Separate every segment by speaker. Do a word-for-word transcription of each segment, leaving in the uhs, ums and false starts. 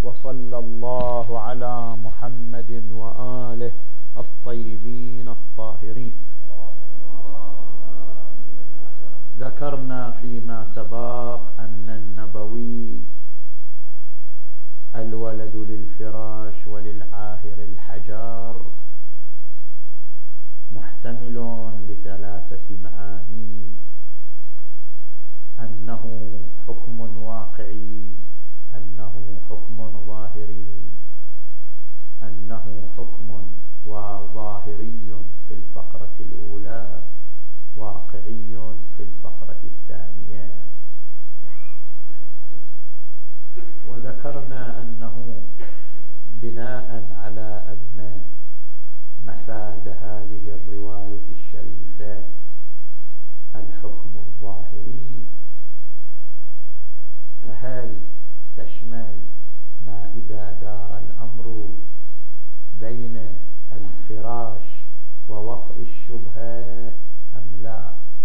Speaker 1: وصلى الله على محمد وآله الطيبين الطاهرين. ذكرنا فيما سبق أن النبوي الولد للفراش وللعاهر الحجار محتمل لثلاثة معاني: أنه حكم واقعي، أنه حكم ظاهري، أنه حكم وظاهري في الفقرة الأولى، واقعي في الفقرة الثانية. وذكرنا أنه بناء على أن مفاد هذه الرواية الشريفة الحكم الظاهري، فهل تشمل ما إذا دار الأمر بين الفراش ووطء الشبهة أم لا؟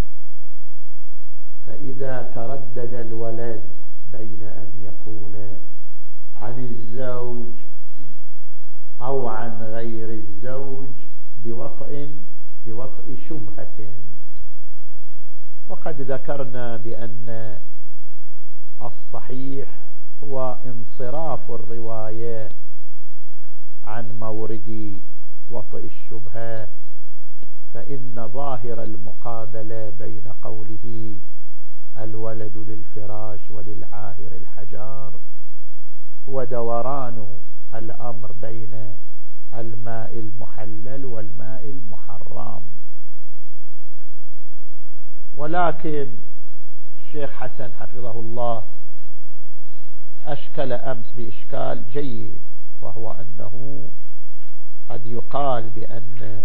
Speaker 1: فإذا تردد الولد بين أن يكون عن الزوج أو عن غير الزوج بوطء بوطء شبهة، وقد ذكرنا بأن الصحيح هو انصراف الرواية عن مورد وطئ الشبهة، فإن ظاهر المقابلة بين قوله الولد للفراش وللعاهر الحجار هو دوران الأمر بين الماء المحلل والماء المحرم. ولكن الشيخ حسن حفظه الله أشكل أمس بإشكال جيد، وهو أنه قد يقال بأن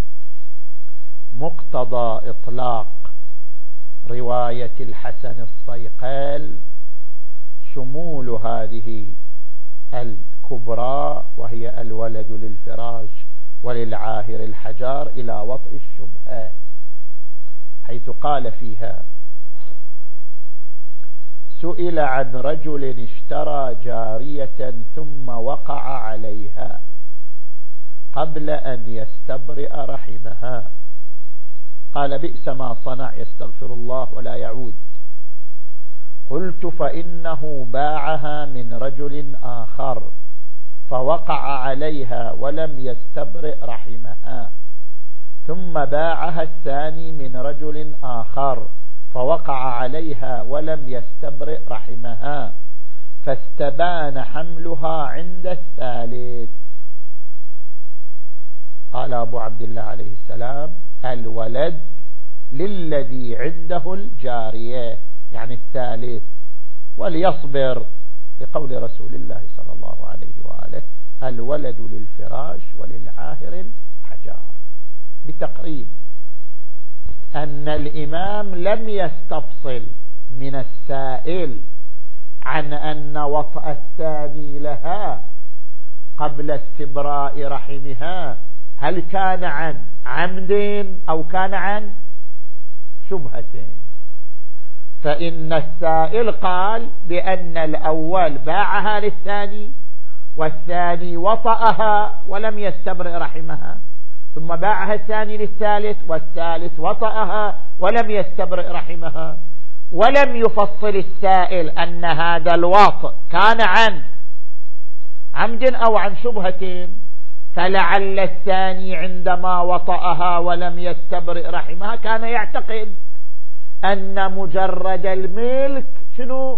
Speaker 1: مقتضى إطلاق رواية الحسن الصيقل شمول هذه الكبرى وهي الولد للفراش وللعاهر الحجار إلى وطئ الشبهة، حيث قال فيها: سئل عن رجل اشترى جارية ثم وقع عليها قبل أن يستبرئ رحمها، قال: بئس ما صنع، يستغفر الله ولا يعود. قلت: فإنه باعها من رجل آخر فوقع عليها ولم يستبرئ رحمها، ثم باعها الثاني من رجل آخر فوقع عليها ولم يستبرئ رحمها، فاستبان حملها عند الثالث. قال أبو عبد الله عليه السلام: الولد للذي عنده الجارية، يعني الثالث، وليصبر، لقول رسول الله صلى الله عليه وآله: الولد للفراش وللعاهر الحجار، بتقريب أن الإمام لم يستفصل من السائل عن أن وطأ الثاني لها قبل استبراء رحمها هل كان عن عمد أو كان عن شبهة، فإن السائل قال بأن الأول باعها للثاني والثاني وطأها ولم يستبرئ رحمها، ثم باعها الثاني للثالث والثالث وطأها ولم يستبرئ رحمها، ولم يفصل السائل أن هذا الوطء كان عن عمد أو عن شبهة، فلعل الثاني عندما وطأها ولم يستبرئ رحمها كان يعتقد أن مجرد الملك شنو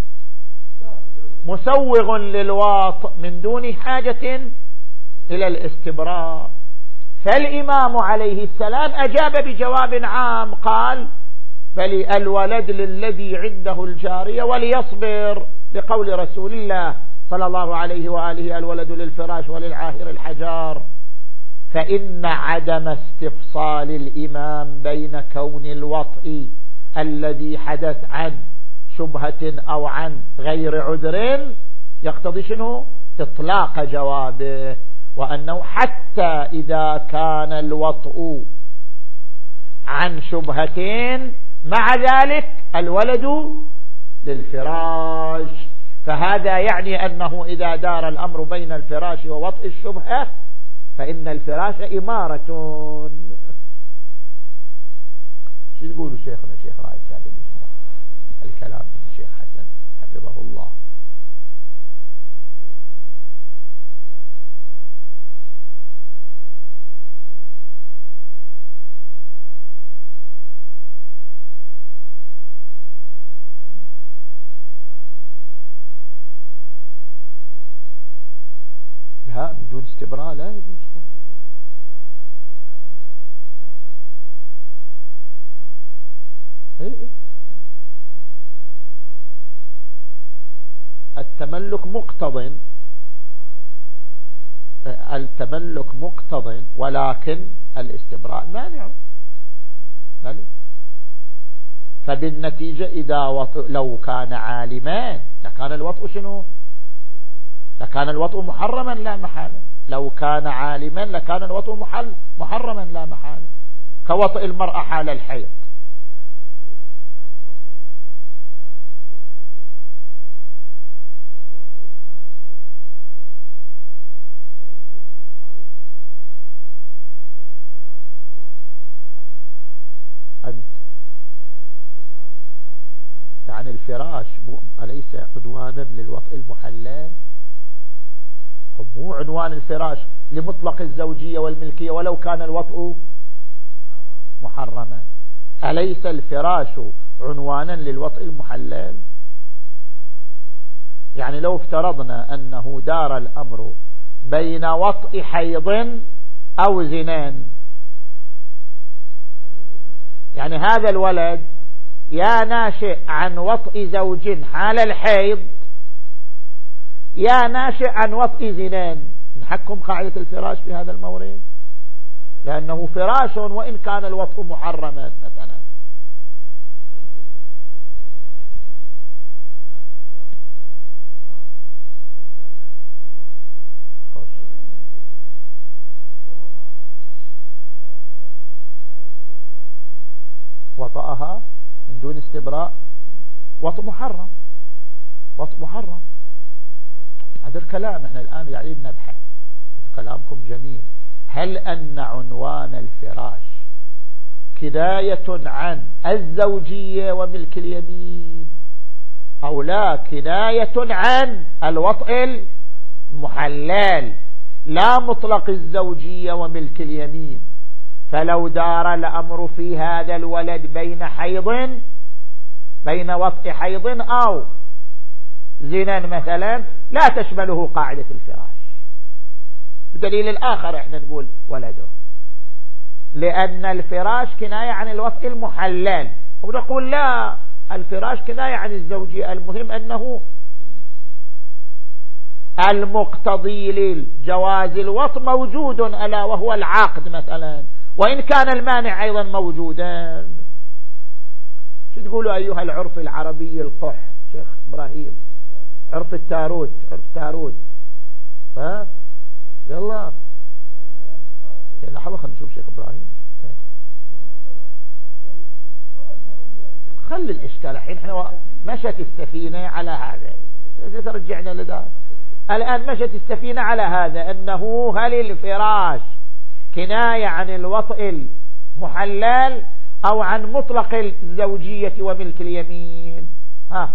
Speaker 1: مسوغ للواطئ من دون حاجة إلى الاستبراء. فالإمام عليه السلام أجاب بجواب عام، قال: بل الولد للذي عنده الجارية وليصبر، لقول رسول الله صلى الله عليه وآله: الولد للفراش وللعاهر الحجار. فإن عدم استفصال الإمام بين كون الوطء الذي حدث عن شبهة أو عن غير عذر يقتضي شنو؟ إطلاق جوابه، وأنه حتى إذا كان الوطء عن شبهتين مع ذلك الولد للفراش، فهذا يعني أنه إذا دار الأمر بين الفراش ووطء الشبهة فإن الفراش إمارة. شو تقولوا شيخنا شيخ رائد هذا الكلام الشيخ حسن حفظه الله؟ لا بدون استبراء لا يجوز. إيه إيه. التملك مقتض، التملك مقتض ولكن الاستبراء مانع. فبالنتيجة إذا وطء لو كان عالما لكان الوطء شنو؟ لكان الوطء محرما لا محالة. لو كان عالما لكان الوطء محل محرما لا محالة، كوطء المرأة حال الحيض. يعني الفراش أليس عنوانا للوطء المحلل؟ مو عنوان الفراش لمطلق الزوجية والملكية ولو كان الوطء محرما. أليس الفراش عنوانا للوطء المحلل؟ يعني لو افترضنا أنه دار الأمر بين وطء حيض أو زنان، يعني هذا الولد يا ناشئ عن وطء زوج حال الحيض يا ناشئ عن وطء زنان، نحكم قاعدة الفراش في هذا المورد لأنه فراش وإن كان الوطء محرما مثلا. وطأها من دون استبراء وطء محرم، وطء محرم. هذا الكلام احنا الآن قاعدين نبحث، كلامكم جميل. هل أن عنوان الفراش كناية عن الزوجية وملك اليمين أو لا كناية عن الوطء المحلل لا مطلق الزوجية وملك اليمين؟ فلو دار الأمر في هذا الولد بين حيض بين وطء حيض أو زنا مثلا لا تشمله قاعدة الفراش. بدليل الآخر احنا نقول ولده، لأن الفراش كناية عن الوطء المحلل، ونقول لا الفراش كناية عن الزوجية. المهم أنه المقتضي للجواز الوطء موجود ألا وهو العقد مثلا، وإن كان المانع أيضا موجودا. شو تقولوا أيها العرف العربي القح شيخ إبراهيم؟ عرف التاروت، عرف التاروت. ها يلا لحظة خلينا نشوف شيخ إبراهيم. خلي الإشكال الحين احنا مشت السفينة على هذا، ترجعنا لذا. الآن مشت السفينة على هذا أنه هل الفراش كناية عن الوطء المحلل أو عن مطلق الزوجية وملك اليمين؟ ها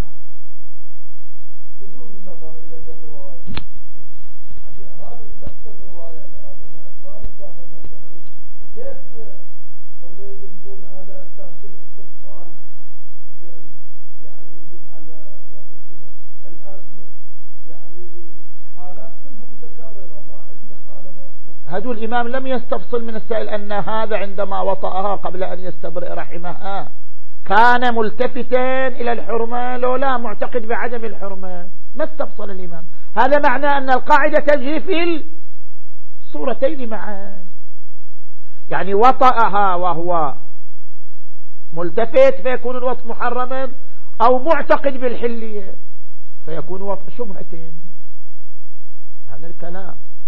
Speaker 2: بدون النظر إلى الرواية هذه نفس الرواية ما نتفاهم كيف نريد نقول هذا أساس الاستفصال يعني يدل على وضع كذا. الآن يعني حالات كلها متكررة، ما عندنا حالة.
Speaker 1: هذا الإمام لم يستفصل من السائل أن هذا عندما وطأها قبل أن يستبرئ رحمها كان ملتفتا إلى الحرمة لو لا معتقد بعدم الحرمة، ما استفصل الإمام. هذا معناه أن القاعدة تجري في الصورتين معا، يعني وطأها وهو ملتفت فيكون الوطء محرما، أو معتقد بالحلية فيكون وطء شبهتين. هذا الكلام.